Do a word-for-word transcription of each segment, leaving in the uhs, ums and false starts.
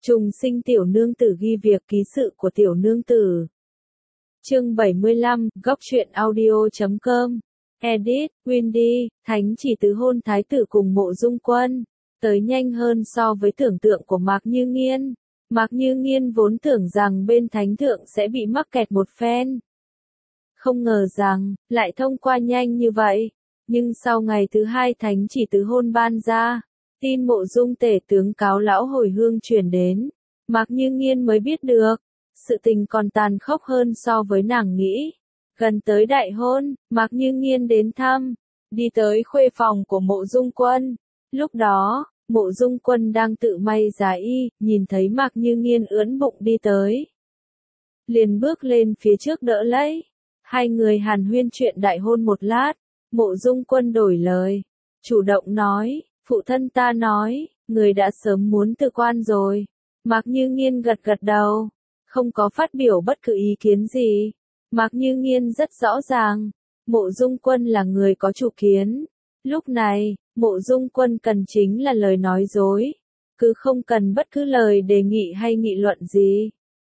Trùng sinh tiểu nương tử ghi việc ký sự của tiểu nương tử. Chương bảy mươi lăm, góc truyện audio chấm com. Edit, Windy, Thánh chỉ tứ hôn thái tử cùng Mộ Dung Quân. Tới nhanh hơn so với tưởng tượng của Mạc Như Nghiên. Mạc Như Nghiên vốn tưởng rằng bên thánh thượng sẽ bị mắc kẹt một phen. Không ngờ rằng, lại thông qua nhanh như vậy. Nhưng sau ngày thứ hai thánh chỉ tứ hôn ban ra, tin Mộ Dung tể tướng cáo lão hồi hương truyền đến, Mạc Như Nghiên mới biết được, sự tình còn tàn khốc hơn so với nàng nghĩ. Gần tới đại hôn, Mạc Như Nghiên đến thăm, đi tới khuê phòng của Mộ Dung Quân. Lúc đó, Mộ Dung Quân đang tự may giá y, nhìn thấy Mạc Như Nghiên ưỡn bụng đi tới, liền bước lên phía trước đỡ lấy. Hai người hàn huyên chuyện đại hôn một lát, Mộ Dung Quân đổi lời, chủ động nói, phụ thân ta nói, người đã sớm muốn từ quan rồi. Mạc Như Nghiên gật gật đầu, không có phát biểu bất cứ ý kiến gì. Mạc Như Nghiên rất rõ ràng, Mộ Dung Quân là người có chủ kiến. Lúc này, Mộ Dung Quân cần chính là lời nói dối, cứ không cần bất cứ lời đề nghị hay nghị luận gì.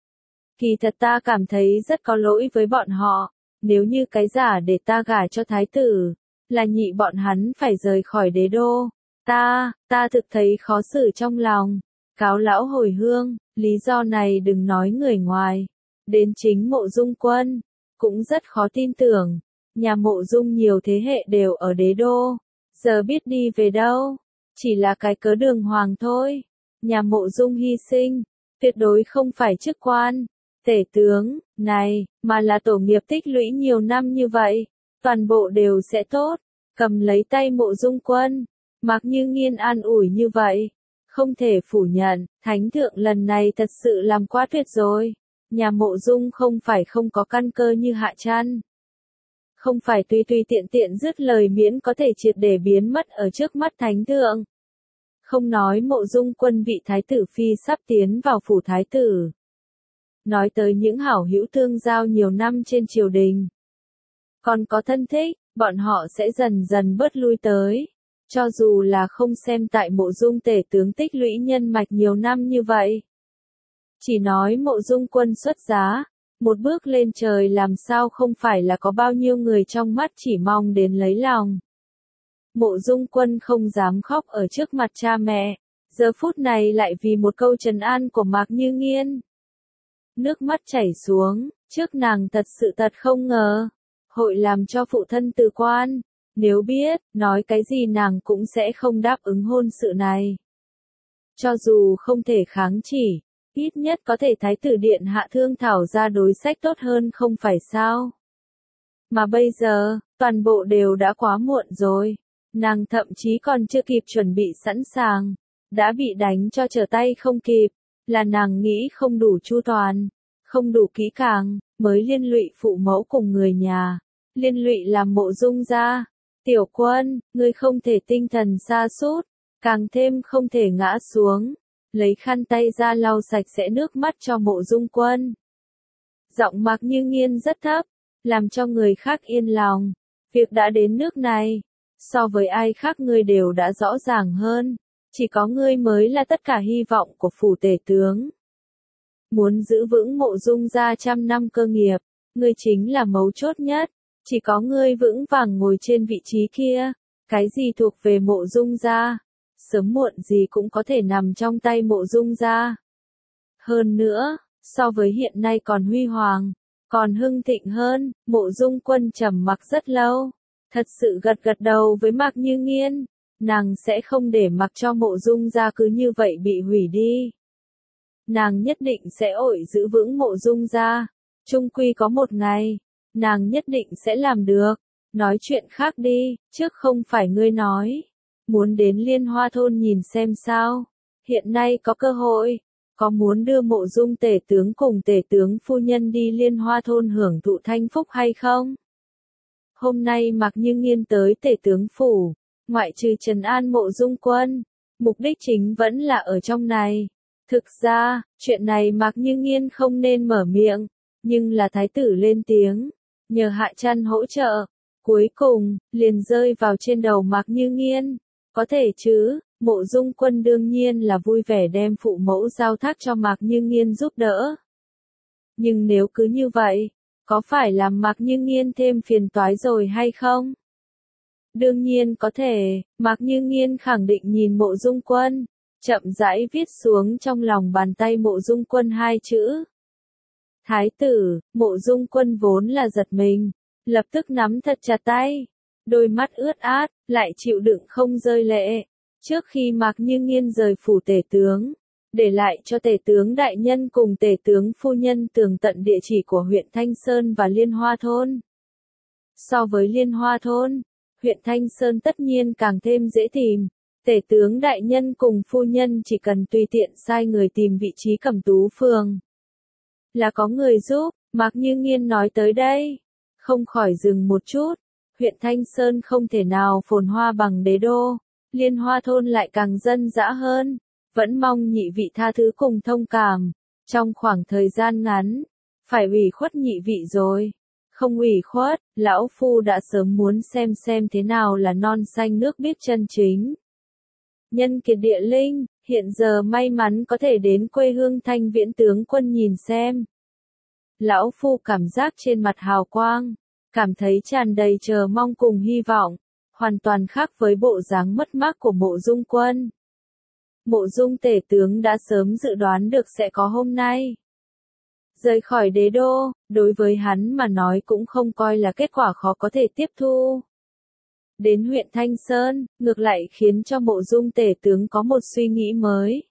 Kỳ thật ta cảm thấy rất có lỗi với bọn họ, nếu như cái giả để ta gả cho thái tử, là nhị bọn hắn phải rời khỏi đế đô. Ta, ta thực thấy khó xử trong lòng, cáo lão hồi hương, lý do này đừng nói người ngoài, đến chính Mộ Dung Quân, cũng rất khó tin tưởng. Nhà Mộ Dung nhiều thế hệ đều ở đế đô, giờ biết đi về đâu, chỉ là cái cớ đường hoàng thôi. Nhà Mộ Dung hy sinh, tuyệt đối không phải chức quan, tể tướng, này, mà là tổ nghiệp tích lũy nhiều năm như vậy, toàn bộ đều sẽ tốt. Cầm lấy tay Mộ Dung Quân, Mạc Như Nghiên an ủi như vậy. Không thể phủ nhận, thánh thượng lần này thật sự làm quá tuyệt rồi. Nhà Mộ Dung không phải không có căn cơ như Hạ Trăn. Không phải tùy tùy tiện tiện dứt lời miễn có thể triệt để biến mất ở trước mắt thánh thượng. Không nói Mộ Dung Quân vị thái tử phi sắp tiến vào phủ thái tử. Nói tới những hảo hữu tương giao nhiều năm trên triều đình. Còn có thân thích, bọn họ sẽ dần dần bớt lui tới. Cho dù là không xem tại Mộ Dung tể tướng tích lũy nhân mạch nhiều năm như vậy. Chỉ nói Mộ Dung Quân xuất giá, một bước lên trời làm sao không phải là có bao nhiêu người trong mắt chỉ mong đến lấy lòng. Mộ Dung Quân không dám khóc ở trước mặt cha mẹ, giờ phút này lại vì một câu trấn an của Mạc Như Nghiên. Nước mắt chảy xuống, trước nàng thật sự thật không ngờ, hội làm cho phụ thân từ quan. Nếu biết, nói cái gì nàng cũng sẽ không đáp ứng hôn sự này. Cho dù không thể kháng chỉ, ít nhất có thể thái tử điện hạ thương thảo ra đối sách tốt hơn không phải sao. Mà bây giờ, toàn bộ đều đã quá muộn rồi. Nàng thậm chí còn chưa kịp chuẩn bị sẵn sàng, đã bị đánh cho trở tay không kịp, là nàng nghĩ không đủ chu toàn, không đủ kỹ càng, mới liên lụy phụ mẫu cùng người nhà, liên lụy làm Mộ Dung gia. Tiểu Quân, ngươi không thể tinh thần sa sút, càng thêm không thể ngã xuống. Lấy khăn tay ra lau sạch sẽ nước mắt cho Mộ Dung Quân. Giọng Mạc Như Nghiên rất thấp, làm cho người khác yên lòng. Việc đã đến nước này, so với ai khác ngươi đều đã rõ ràng hơn. Chỉ có ngươi mới là tất cả hy vọng của phủ tể tướng. Muốn giữ vững Mộ Dung gia trăm năm cơ nghiệp, ngươi chính là mấu chốt nhất. Chỉ có ngươi vững vàng ngồi trên vị trí kia, cái gì thuộc về Mộ Dung gia, sớm muộn gì cũng có thể nằm trong tay Mộ Dung gia. Hơn nữa, so với hiện nay còn huy hoàng, còn hưng thịnh hơn. Mộ Dung Quân trầm mặc rất lâu, thật sự gật gật đầu với Mạc Như Nghiên, nàng sẽ không để mặc cho Mộ Dung gia cứ như vậy bị hủy đi. Nàng nhất định sẽ ổi giữ vững Mộ Dung gia, chung quy có một ngày, nàng nhất định sẽ làm được. Nói chuyện khác đi, trước không phải ngươi nói, muốn đến Liên Hoa thôn nhìn xem sao, hiện nay có cơ hội, có muốn đưa Mộ Dung tể tướng cùng tể tướng phu nhân đi Liên Hoa thôn hưởng thụ thanh phúc hay không? Hôm nay Mạc Như Nghiên tới tể tướng phủ, ngoại trừ trấn an Mộ Dung Quân, mục đích chính vẫn là ở trong này. Thực ra, chuyện này Mạc Như Nghiên không nên mở miệng, nhưng là thái tử lên tiếng, nhờ Hạ Trăn hỗ trợ, cuối cùng, liền rơi vào trên đầu Mạc Như Nghiên. Có thể chứ, Mộ Dung Quân đương nhiên là vui vẻ đem phụ mẫu giao thác cho Mạc Như Nghiên giúp đỡ. Nhưng nếu cứ như vậy, có phải làm Mạc Như Nghiên thêm phiền toái rồi hay không? Đương nhiên có thể, Mạc Như Nghiên khẳng định nhìn Mộ Dung Quân, chậm rãi viết xuống trong lòng bàn tay Mộ Dung Quân hai chữ. Thái tử. Mộ Dung Quân vốn là giật mình, lập tức nắm thật chặt tay, đôi mắt ướt át, lại chịu đựng không rơi lệ. Trước khi Mạc Như Nghiên rời phủ tể tướng, để lại cho tể tướng đại nhân cùng tể tướng phu nhân tường tận địa chỉ của huyện Thanh Sơn và Liên Hoa Thôn. So với Liên Hoa Thôn, huyện Thanh Sơn tất nhiên càng thêm dễ tìm. Tể tướng đại nhân cùng phu nhân chỉ cần tùy tiện sai người tìm vị trí Cẩm Tú phường là có người giúp. Mạc Như Nghiên nói tới đây, không khỏi dừng một chút. Huyện Thanh Sơn không thể nào phồn hoa bằng Đế Đô, Liên Hoa Thôn lại càng dân dã hơn. Vẫn mong nhị vị tha thứ cùng thông cảm. Trong khoảng thời gian ngắn, phải ủy khuất nhị vị rồi. Không ủy khuất, lão phu đã sớm muốn xem xem thế nào là non xanh nước biếc chân chính. Nhân kiệt địa linh, hiện giờ may mắn có thể đến quê hương Thanh Viễn tướng quân nhìn xem. Lão phu cảm giác trên mặt hào quang, cảm thấy tràn đầy chờ mong cùng hy vọng, hoàn toàn khác với bộ dáng mất mát của Mộ Dung Quân. Mộ Dung tể tướng đã sớm dự đoán được sẽ có hôm nay. Rời khỏi Đế Đô, đối với hắn mà nói cũng không coi là kết quả khó có thể tiếp thu. Đến huyện Thanh Sơn, ngược lại khiến cho Mộ Dung tể tướng có một suy nghĩ mới.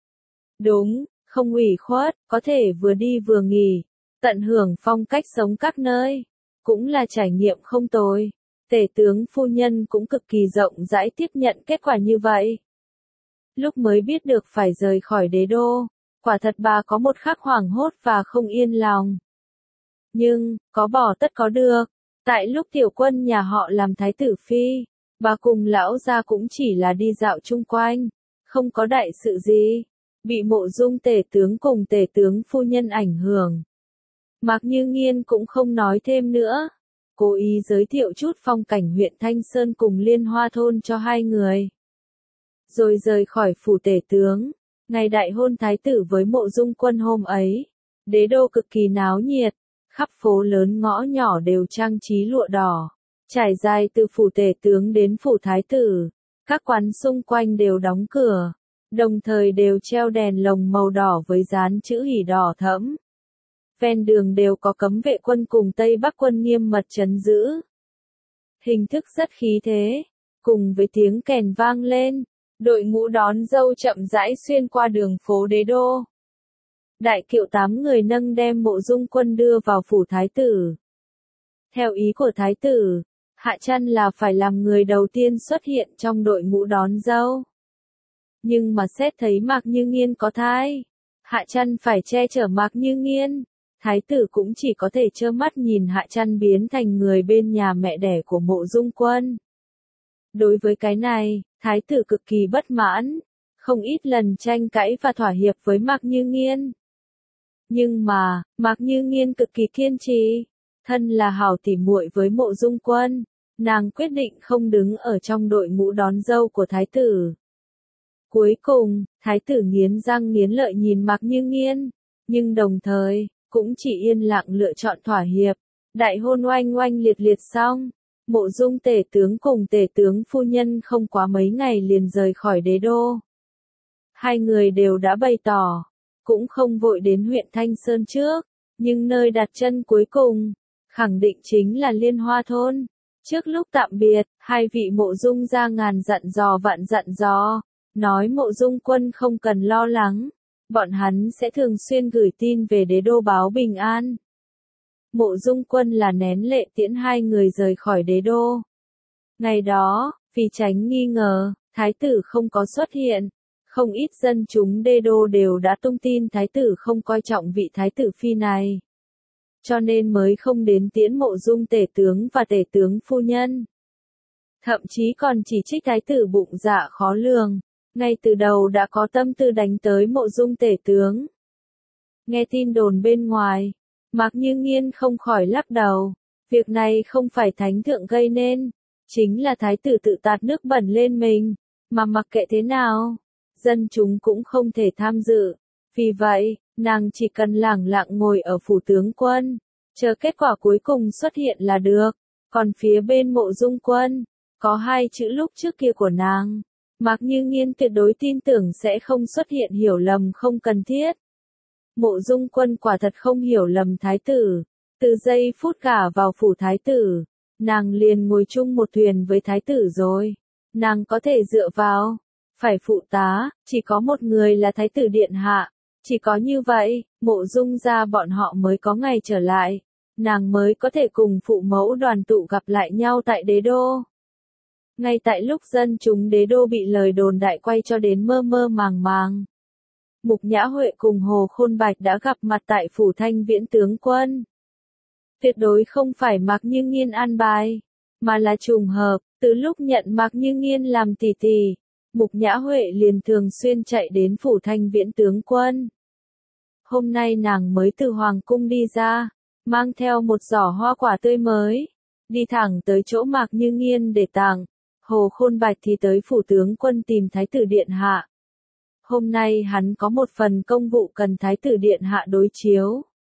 Đúng, không ủy khuất, có thể vừa đi vừa nghỉ, tận hưởng phong cách sống các nơi, cũng là trải nghiệm không tồi. Tể tướng phu nhân cũng cực kỳ rộng rãi tiếp nhận kết quả như vậy. Lúc mới biết được phải rời khỏi Đế Đô, quả thật bà có một khắc hoảng hốt và không yên lòng. Nhưng, có bỏ tất có được. Tại lúc tiểu quân nhà họ làm thái tử phi, bà cùng lão gia cũng chỉ là đi dạo chung quanh, không có đại sự gì, bị Mộ Dung tể tướng cùng tể tướng phu nhân ảnh hưởng. Mạc Như Nghiên cũng không nói thêm nữa, cố ý giới thiệu chút phong cảnh huyện Thanh Sơn cùng Liên Hoa Thôn cho hai người. Rồi rời khỏi phủ tể tướng, ngày đại hôn thái tử với Mộ Dung Quân hôm ấy, Đế Đô cực kỳ náo nhiệt. Khắp phố lớn ngõ nhỏ đều trang trí lụa đỏ, trải dài từ phủ tể tướng đến phủ thái tử. Các quán xung quanh đều đóng cửa, đồng thời đều treo đèn lồng màu đỏ với dán chữ hỉ đỏ thẫm. Ven đường đều có cấm vệ quân cùng Tây Bắc quân nghiêm mật trấn giữ. Hình thức rất khí thế, cùng với tiếng kèn vang lên, đội ngũ đón dâu chậm rãi xuyên qua đường phố Đế Đô. Đại kiệu tám người nâng đem Mộ Dung Quân đưa vào phủ thái tử. Theo ý của thái tử, Hạ Trăn là phải làm người đầu tiên xuất hiện trong đội ngũ đón dâu. Nhưng mà xét thấy Mạc Như Nghiên có thai, Hạ Trăn phải che chở Mạc Như Nghiên, thái tử cũng chỉ có thể trơ mắt nhìn Hạ Trăn biến thành người bên nhà mẹ đẻ của Mộ Dung Quân. Đối với cái này, thái tử cực kỳ bất mãn, không ít lần tranh cãi và thỏa hiệp với Mạc Như Nghiên. Nhưng mà, Mạc Như Nghiên cực kỳ kiên trì, thân là hảo tỉ muội với Mộ Dung Quân, nàng quyết định không đứng ở trong đội ngũ đón dâu của thái tử. Cuối cùng, thái tử nghiến răng nghiến lợi nhìn Mạc Như Nghiên, nhưng đồng thời, cũng chỉ yên lặng lựa chọn thỏa hiệp. Đại hôn oanh oanh liệt liệt xong, Mộ Dung tể tướng cùng tể tướng phu nhân không quá mấy ngày liền rời khỏi Đế Đô. Hai người đều đã bày tỏ, cũng không vội đến huyện Thanh Sơn trước, nhưng nơi đặt chân cuối cùng, khẳng định chính là Liên Hoa Thôn. Trước lúc tạm biệt, hai vị Mộ Dung gia ngàn dặn dò vạn dặn dò, nói Mộ Dung Quân không cần lo lắng, bọn hắn sẽ thường xuyên gửi tin về Đế Đô báo bình an. Mộ Dung Quân là nén lệ tiễn hai người rời khỏi Đế Đô. Ngày đó, vì tránh nghi ngờ, thái tử không có xuất hiện. Không ít dân chúng Đế Đô đều đã tung tin thái tử không coi trọng vị thái tử phi này. Cho nên mới không đến tiễn Mộ Dung tể tướng và tể tướng phu nhân. Thậm chí còn chỉ trích thái tử bụng dạ khó lường, ngay từ đầu đã có tâm tư đánh tới Mộ Dung tể tướng. Nghe tin đồn bên ngoài, Mạc Như Nghiên không khỏi lắc đầu, việc này không phải thánh thượng gây nên, chính là thái tử tự tạt nước bẩn lên mình. mà mặc kệ thế nào, dân chúng cũng không thể tham dự. Vì vậy, nàng chỉ cần lẳng lặng ngồi ở phủ tướng quân, chờ kết quả cuối cùng xuất hiện là được. Còn phía bên Mộ Dung Quân, có hai chữ lúc trước kia của nàng, Mạc Như Nghiên tuyệt đối tin tưởng sẽ không xuất hiện hiểu lầm không cần thiết. Mộ Dung Quân quả thật không hiểu lầm thái tử, từ giây phút gả vào phủ thái tử, nàng liền ngồi chung một thuyền với thái tử rồi, nàng có thể dựa vào, phải phụ tá, chỉ có một người là thái tử điện hạ, chỉ có như vậy, Mộ Dung gia bọn họ mới có ngày trở lại, nàng mới có thể cùng phụ mẫu đoàn tụ gặp lại nhau tại đế đô. Ngay tại lúc dân chúng đế đô bị lời đồn đại quay cho đến mơ mơ màng màng, Mục Nhã Huệ cùng Hồ Khôn Bạch đã gặp mặt tại phủ Thanh Viễn tướng quân. Tuyệt đối không phải Mạc Như Nghiên an bài, mà là trùng hợp, từ lúc nhận Mạc Như Nghiên làm tỷ tỷ, Mục Nhã Huệ liền thường xuyên chạy đến phủ Thanh Viễn tướng quân. Hôm nay nàng mới từ hoàng cung đi ra, mang theo một giỏ hoa quả tươi mới, đi thẳng tới chỗ Mạc Như Nghiên để tặng. Hồ Khôn Bạch thì tới phủ tướng quân tìm thái tử điện hạ. Hôm nay hắn có một phần công vụ cần thái tử điện hạ đối chiếu.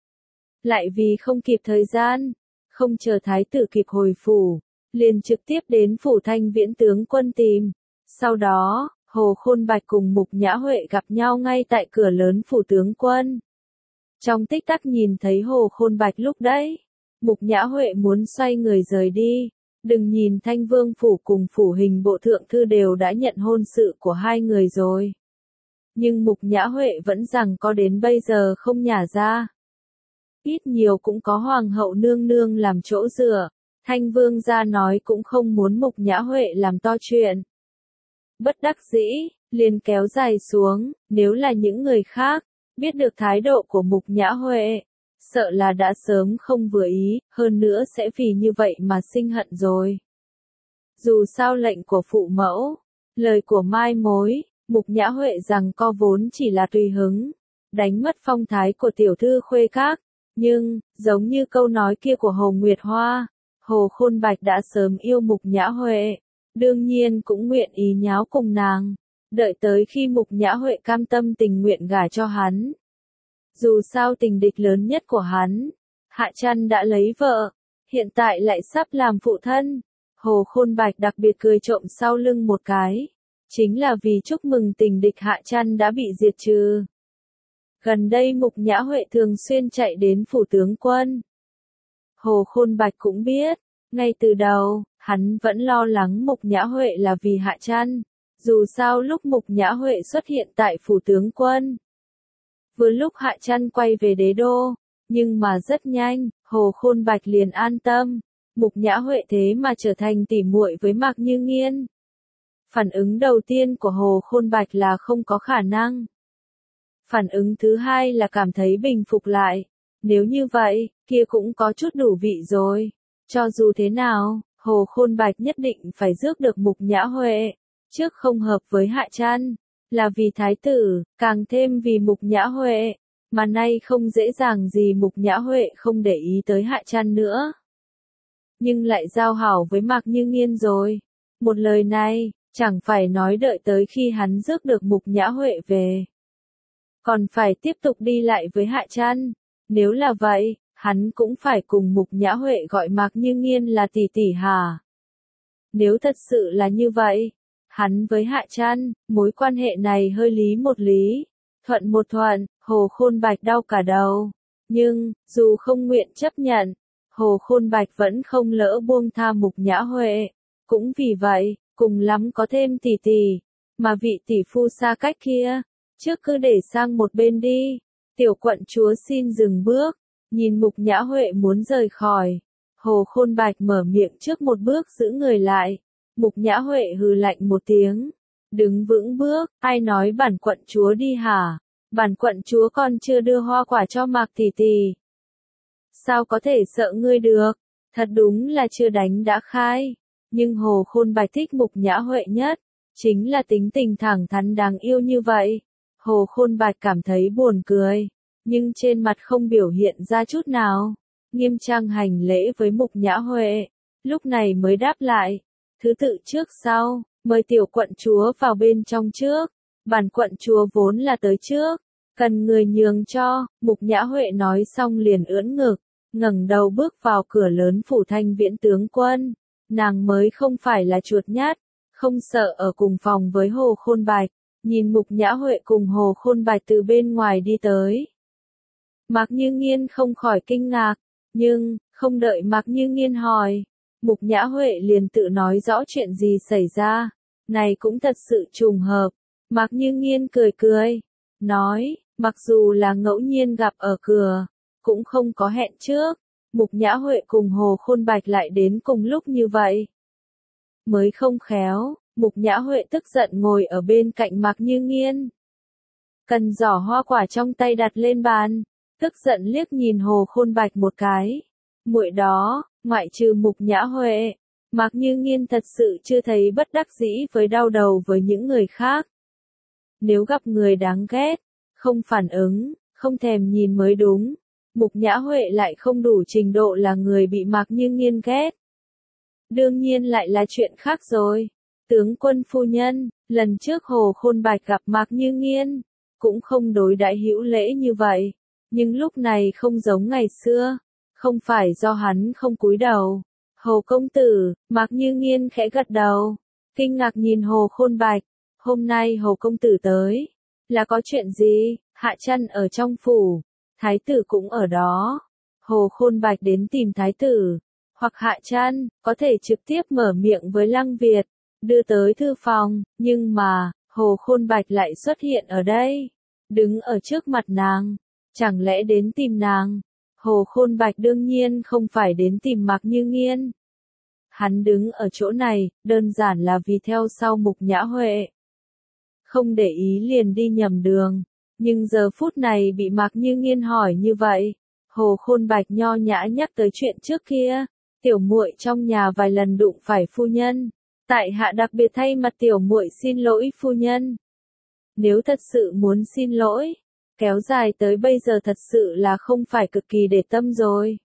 Lại vì không kịp thời gian, không chờ thái tử kịp hồi phủ, liền trực tiếp đến phủ Thanh Viễn tướng quân tìm. Sau đó, Hồ Khôn Bạch cùng Mục Nhã Huệ gặp nhau ngay tại cửa lớn phủ tướng quân. Trong tích tắc nhìn thấy Hồ Khôn Bạch lúc đấy, Mục Nhã Huệ muốn xoay người rời đi. Đừng nhìn Thanh Vương phủ cùng phủ hình bộ thượng thư đều đã nhận hôn sự của hai người rồi. Nhưng Mục Nhã Huệ vẫn rằng có đến bây giờ không nhả ra. Ít nhiều cũng có hoàng hậu nương nương làm chỗ dựa, Thanh Vương gia nói cũng không muốn Mục Nhã Huệ làm to chuyện. Bất đắc dĩ, liền kéo dài xuống, nếu là những người khác, biết được thái độ của Mục Nhã Huệ, sợ là đã sớm không vừa ý, hơn nữa sẽ vì như vậy mà sinh hận rồi. Dù sao lệnh của phụ mẫu, lời của mai mối, Mục Nhã Huệ rằng co vốn chỉ là tùy hứng, đánh mất phong thái của tiểu thư khuê các, nhưng, giống như câu nói kia của Hồ Nguyệt Hoa, Hồ Khôn Bạch đã sớm yêu Mục Nhã Huệ, đương nhiên cũng nguyện ý nháo cùng nàng, đợi tới khi Mục Nhã Huệ cam tâm tình nguyện gả cho hắn. Dù sao tình địch lớn nhất của hắn, Hạ Trăn đã lấy vợ, hiện tại lại sắp làm phụ thân. Hồ Khôn Bạch đặc biệt cười trộm sau lưng một cái, chính là vì chúc mừng tình địch Hạ Trăn đã bị diệt trừ. Gần đây Mục Nhã Huệ thường xuyên chạy đến phủ tướng quân. Hồ Khôn Bạch cũng biết, ngay từ đầu, hắn vẫn lo lắng Mục Nhã Huệ là vì Hạ Trăn, dù sao lúc Mục Nhã Huệ xuất hiện tại phủ tướng quân. Vừa lúc Hạ Trăn quay về đế đô, nhưng mà rất nhanh, Hồ Khôn Bạch liền an tâm, Mục Nhã Huệ thế mà trở thành tỉ muội với Mạc Như Nghiên. Phản ứng đầu tiên của Hồ Khôn Bạch là không có khả năng. Phản ứng thứ hai là cảm thấy bình phục lại, nếu như vậy, kia cũng có chút đủ vị rồi. Cho dù thế nào, Hồ Khôn Bạch nhất định phải rước được Mục Nhã Huệ, trước không hợp với Hạ Trăn. Là vì thái tử, càng thêm vì Mục Nhã Huệ, mà nay không dễ dàng gì Mục Nhã Huệ không để ý tới Hạ Trăn nữa. Nhưng lại giao hảo với Mạc Như Nghiên rồi. Một lời này, chẳng phải nói đợi tới khi hắn rước được Mục Nhã Huệ về. Còn phải tiếp tục đi lại với Hạ Trăn. Nếu là vậy, hắn cũng phải cùng Mục Nhã Huệ gọi Mạc Như Nghiên là tỷ tỷ hả? Nếu thật sự là như vậy, hắn với Hạ Trăn, mối quan hệ này hơi lý một lý, thuận một thuận, Hồ Khôn Bạch đau cả đầu. Nhưng, dù không nguyện chấp nhận, Hồ Khôn Bạch vẫn không lỡ buông tha Mục Nhã Huệ. Cũng vì vậy, cùng lắm có thêm tỷ tỷ, mà vị tỷ phu xa cách kia, trước cứ để sang một bên đi. Tiểu quận chúa xin dừng bước, nhìn Mục Nhã Huệ muốn rời khỏi. Hồ Khôn Bạch mở miệng trước một bước giữ người lại. Mục Nhã Huệ hừ lạnh một tiếng, đứng vững bước, ai nói bản quận chúa đi hả? Bản quận chúa còn chưa đưa hoa quả cho Mạc tỷ tỷ. Sao có thể sợ ngươi được? Thật đúng là chưa đánh đã khai. Nhưng Hồ Khôn Bạch thích Mục Nhã Huệ nhất, chính là tính tình thẳng thắn đáng yêu như vậy. Hồ Khôn Bạch cảm thấy buồn cười, nhưng trên mặt không biểu hiện ra chút nào. Nghiêm trang hành lễ với Mục Nhã Huệ, lúc này mới đáp lại. Thứ tự trước sau, mời tiểu quận chúa vào bên trong trước, bản quận chúa vốn là tới trước, cần người nhường cho, Mục Nhã Huệ nói xong liền ưỡn ngực, ngẩng đầu bước vào cửa lớn phủ Thanh Viễn tướng quân, nàng mới không phải là chuột nhát, không sợ ở cùng phòng với Hồ Khôn Bạch, nhìn Mục Nhã Huệ cùng Hồ Khôn Bạch từ bên ngoài đi tới. Mạc Như Nghiên không khỏi kinh ngạc, nhưng, không đợi Mạc Như Nghiên hỏi, Mục Nhã Huệ liền tự nói rõ chuyện gì xảy ra, này cũng thật sự trùng hợp. Mạc Như Nghiên cười cười, nói, mặc dù là ngẫu nhiên gặp ở cửa, cũng không có hẹn trước, Mục Nhã Huệ cùng Hồ Khôn Bạch lại đến cùng lúc như vậy. Mới không khéo, Mục Nhã Huệ tức giận ngồi ở bên cạnh Mạc Như Nghiên. Cần giỏ hoa quả trong tay đặt lên bàn, tức giận liếc nhìn Hồ Khôn Bạch một cái. Muội đó, ngoại trừ Mục Nhã Huệ, Mạc Như Nghiên thật sự chưa thấy bất đắc dĩ với đau đầu với những người khác. Nếu gặp người đáng ghét, không phản ứng, không thèm nhìn mới đúng. Mục Nhã Huệ lại không đủ trình độ là người bị Mạc Như Nghiên ghét. Đương nhiên lại là chuyện khác rồi. Tướng quân phu nhân, lần trước Hồ Khôn Bạch gặp Mạc Như Nghiên, cũng không đối đãi hữu lễ như vậy. Nhưng lúc này không giống ngày xưa, không phải do hắn không cúi đầu. Hồ công tử, Mạc Như Nghiên khẽ gật đầu, kinh ngạc nhìn Hồ Khôn Bạch. Hôm nay Hồ công tử tới, là có chuyện gì? Hạ Trăn ở trong phủ, thái tử cũng ở đó. Hồ Khôn Bạch đến tìm thái tử, hoặc Hạ Trăn, có thể trực tiếp mở miệng với Lăng Việt, đưa tới thư phòng, nhưng mà, Hồ Khôn Bạch lại xuất hiện ở đây, đứng ở trước mặt nàng, chẳng lẽ đến tìm nàng? Hồ Khôn Bạch đương nhiên không phải đến tìm Mạc Như Nghiên. Hắn đứng ở chỗ này, đơn giản là vì theo sau Mục Nhã Huệ. Không để ý liền đi nhầm đường, nhưng giờ phút này bị Mạc Như Nghiên hỏi như vậy, Hồ Khôn Bạch nho nhã nhắc tới chuyện trước kia, tiểu muội trong nhà vài lần đụng phải phu nhân, tại hạ đặc biệt thay mặt tiểu muội xin lỗi phu nhân. Nếu thật sự muốn xin lỗi, kéo dài tới bây giờ thật sự là không phải cực kỳ để tâm rồi.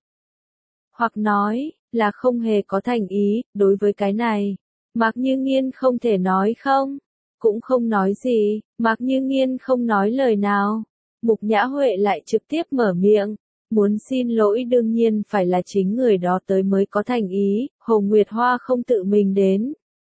Hoặc nói, là không hề có thành ý, đối với cái này, Mạc Như Nghiên không thể nói không. Cũng không nói gì, Mạc Như Nghiên không nói lời nào. Mục Nhã Huệ lại trực tiếp mở miệng, muốn xin lỗi đương nhiên phải là chính người đó tới mới có thành ý, Hồ Nguyệt Hoa không tự mình đến.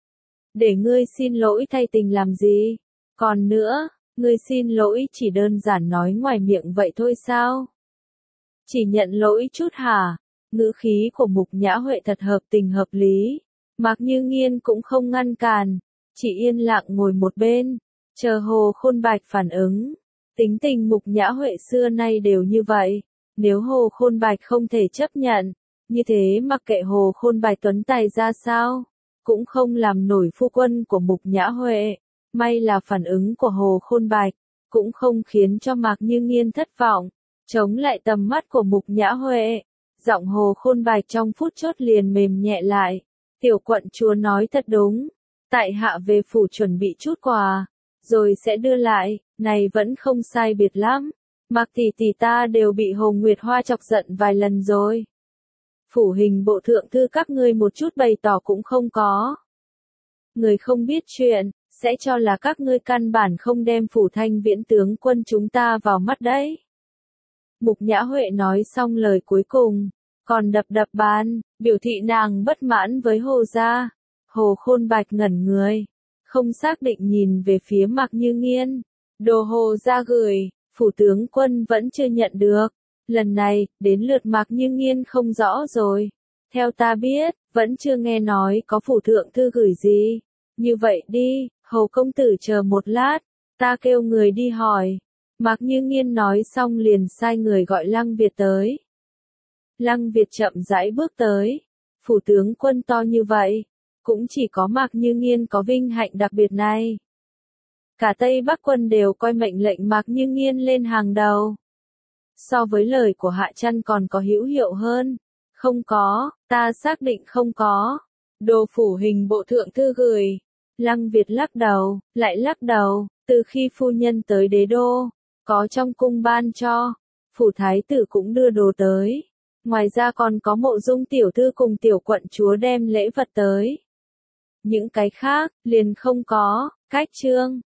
Để ngươi xin lỗi thay tình làm gì? Còn nữa, ngươi xin lỗi chỉ đơn giản nói ngoài miệng vậy thôi sao? Chỉ nhận lỗi chút hả? Ngữ khí của Mục Nhã Huệ thật hợp tình hợp lý. Mạc Như Nghiên cũng không ngăn cản. Chỉ yên lặng ngồi một bên, chờ Hồ Khôn Bạch phản ứng. Tính tình Mục Nhã Huệ xưa nay đều như vậy, nếu Hồ Khôn Bạch không thể chấp nhận, như thế mặc kệ Hồ Khôn Bạch tuấn tài ra sao, cũng không làm nổi phu quân của Mục Nhã Huệ. May là phản ứng của Hồ Khôn Bạch, cũng không khiến cho Mạc Như Nghiên thất vọng, chống lại tầm mắt của Mục Nhã Huệ. Giọng Hồ Khôn Bạch trong phút chốc liền mềm nhẹ lại, tiểu quận chúa nói thật đúng. Tại hạ về phủ chuẩn bị chút quà, rồi sẽ đưa lại, này vẫn không sai biệt lắm. Mạc tỷ tỷ ta đều bị Hồ Nguyệt Hoa chọc giận vài lần rồi. Phủ hình bộ thượng thư các ngươi một chút bày tỏ cũng không có. Người không biết chuyện, sẽ cho là các ngươi căn bản không đem phủ Thanh Viễn tướng quân chúng ta vào mắt đấy. Mục Nhã Huệ nói xong lời cuối cùng, còn đập đập bàn, biểu thị nàng bất mãn với Hồ gia. Hồ Khôn Bạch ngẩn người, không xác định nhìn về phía Mạc Như Nghiên. Đồ Hồ gia gửi, phủ tướng quân vẫn chưa nhận được. Lần này, đến lượt Mạc Như Nghiên không rõ rồi. Theo ta biết, vẫn chưa nghe nói có phủ thượng thư gửi gì. Như vậy đi, Hồ công tử chờ một lát, ta kêu người đi hỏi. Mạc Như Nghiên nói xong liền sai người gọi Lăng Việt tới. Lăng Việt chậm rãi bước tới. Phủ tướng quân to như vậy, cũng chỉ có Mạc Như Nghiên có vinh hạnh đặc biệt này. Cả Tây Bắc quân đều coi mệnh lệnh Mạc Như Nghiên lên hàng đầu. So với lời của Hạ Trăn còn có hữu hiệu hơn. Không có, ta xác định không có. Đồ phủ hình bộ thượng thư gửi. Lăng Việt lắc đầu, lại lắc đầu, từ khi phu nhân tới đế đô, có trong cung ban cho, phủ thái tử cũng đưa đồ tới. Ngoài ra còn có Mộ Dung tiểu thư cùng tiểu quận chúa đem lễ vật tới. Những cái khác, liền không có, cách chương.